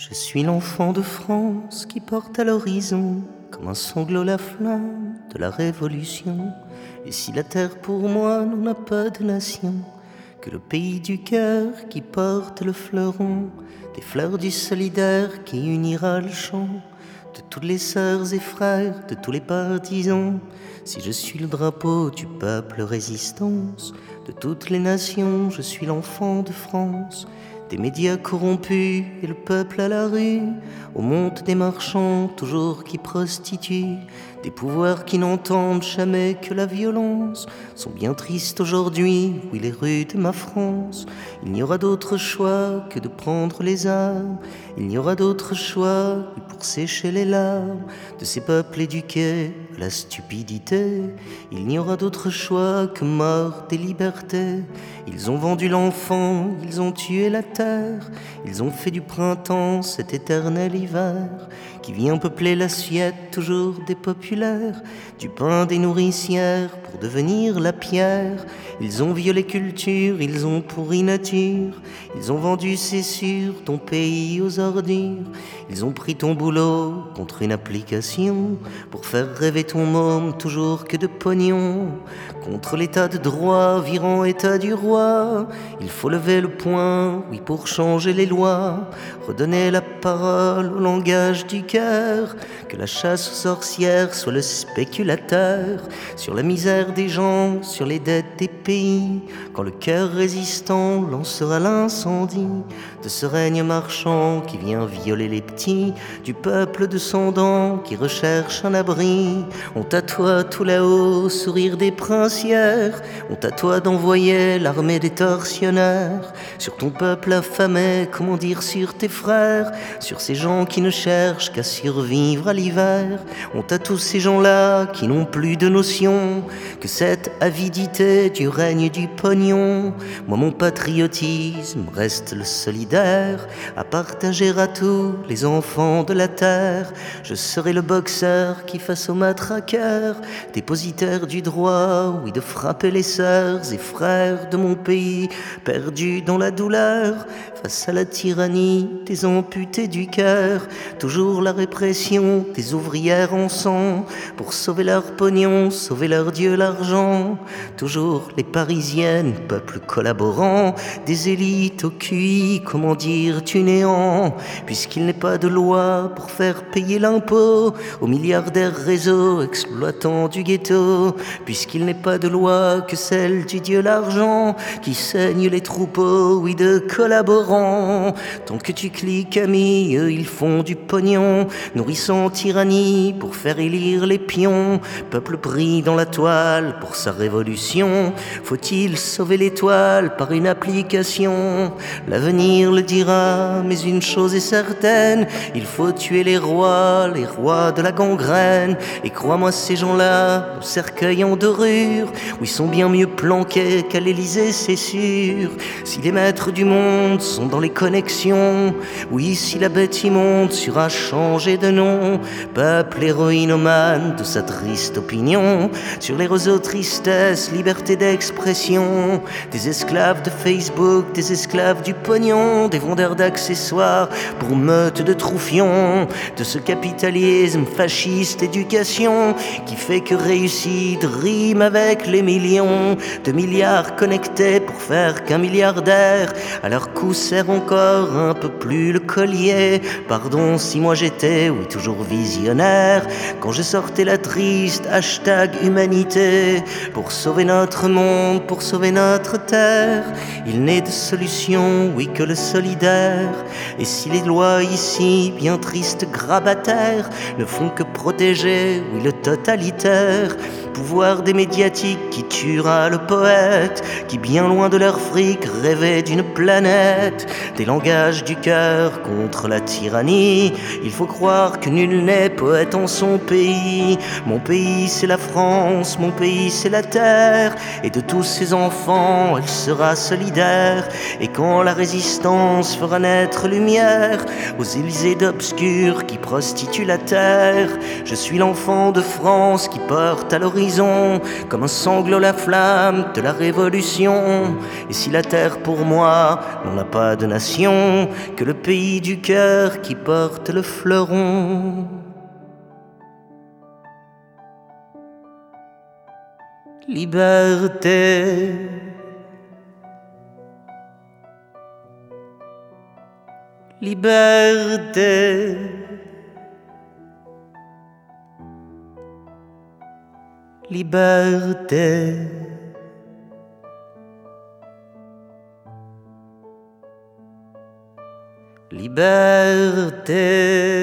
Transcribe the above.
Je suis l'enfant de France qui porte à l'horizon comme un sanglot la flamme de la Révolution. Et si la terre pour moi n'en a pas de nation, que le pays du cœur qui porte le fleuron des fleurs du solidaire qui unira le chant de toutes les sœurs et frères, de tous les partisans. Si je suis le drapeau du peuple résistance, de toutes les nations, je suis l'enfant de France. Des médias corrompus et le peuple à la rue, au monde des marchands toujours qui prostituent, des pouvoirs qui n'entendent jamais que la violence, sont bien tristes aujourd'hui, oui les rues de ma France. Il n'y aura d'autre choix que de prendre les armes, il n'y aura d'autre choix que pour sécher les larmes de ces peuples éduqués à la stupidité. Il n'y aura d'autre choix que mort des libertés. Ils ont vendu l'enfant, ils ont tué la terre, ils ont fait du printemps cet éternel hiver qui vient peupler l'assiette toujours des populaires, du pain des nourricières pour devenir la pierre. Ils ont violé culture, ils ont pourri nature, ils ont vendu, c'est sûr, ton pays aux ordures. Ils ont pris ton boulot contre une application pour faire rêver ton môme toujours que de pognon. Contre l'état de droit, virant état du roi, il faut lever le poing, oui, pour changer les lois, redonner la parole au langage du cœur, que la chasse aux sorcières soit le spéculateur sur la misère des gens, sur les dettes des pays, quand le cœur résistant lancera l'incendie de ce règne marchand qui vient violer les petits du peuple descendant qui recherche un abri. Honte à toi tout là-haut, sourire des princières, honte à toi d'envoyer l'armée des tortionnaires sur ton peuple affamé, comment dire, sur tes frères, sur ces gens qui ne cherchent qu'à survivre à l'hiver. Honte à tous ces gens-là qui n'ont plus de notion que cette avidité du règne du pognon. Moi mon patriotisme reste le solidaire, à partager à tous les enfants de la terre. Je serai le boxeur qui face aux matraqueurs, dépositaire du droit, oui, de frapper les sœurs et frères de mon pays, perdus dans la douleur, face à la tyrannie des amputés du cœur. Toujours la répression des ouvrières en sang, pour sauver leur pognon, sauver leur Dieu l'argent. Toujours les parisiennes, peuple collaborant, des élites au QI, comment dire, du néant. Puisqu'il n'est pas de loi pour faire payer l'impôt aux milliardaires réseaux exploitants du ghetto, puisqu'il n'est pas de loi que celle du Dieu l'argent qui saigne les troupeaux, oui, de collaborants. Tant que tu cliques amis, eux ils font du pognon, nourrissant tyrannie pour faire élire les pions. Peuple pris dans la toile pour sa révolution, faut-il sauver l'étoile par une application? L'avenir le dira, mais une chose est certaine, il faut tuer les rois de la gangrène. Et crois-moi, ces gens-là, nos cercueils en dorure, où ils sont bien mieux planqués qu'à l'Élysée, c'est sûr. Si les maîtres du monde sont dans les connexions, oui, si la bête immonde sera changée de nom, peuple héroïnomane de sa triste opinion, sur les réseaux tristesse, liberté d'expression, des esclaves de Facebook, des esclaves du pognon, des vendeurs d'accessoires pour meute de troufions, de ce capitalisme fasciste éducation qui fait que réussite rime avec les millions de milliards connectés pour faire qu'un milliardaire à leur cou serre encore un peu plus le collier. Pardon si moi j'étais, oui, toujours visionnaire quand je sortais la triste hashtag humanité pour sauver notre monde, pour sauver notre terre. Il n'est de solution, oui, que le solidaire. Et si les lois ici, bien tristes grabataires, ne font que protéger, oui, le totalitaire, pouvoir des médiatiques qui tuera le poète, qui bien loin de leur fric rêvait d'une planète, des langages du cœur contre la tyrannie. Il faut croire que nul n'est poète en son pays. Mon pays c'est la France, mon pays c'est la terre, et de tous ses enfants elle sera solidaire. Et quand la résistance fera naître lumière aux Élysées d'obscurs qui prostituent la terre, je suis l'enfant de France qui porte à l'horizon l'horizon, comme un sanglot la flamme de la révolution. Et si la terre pour moi n'en a pas de nation, que le pays du cœur qui porte le fleuron. Liberté, liberté, liberté. Liberté.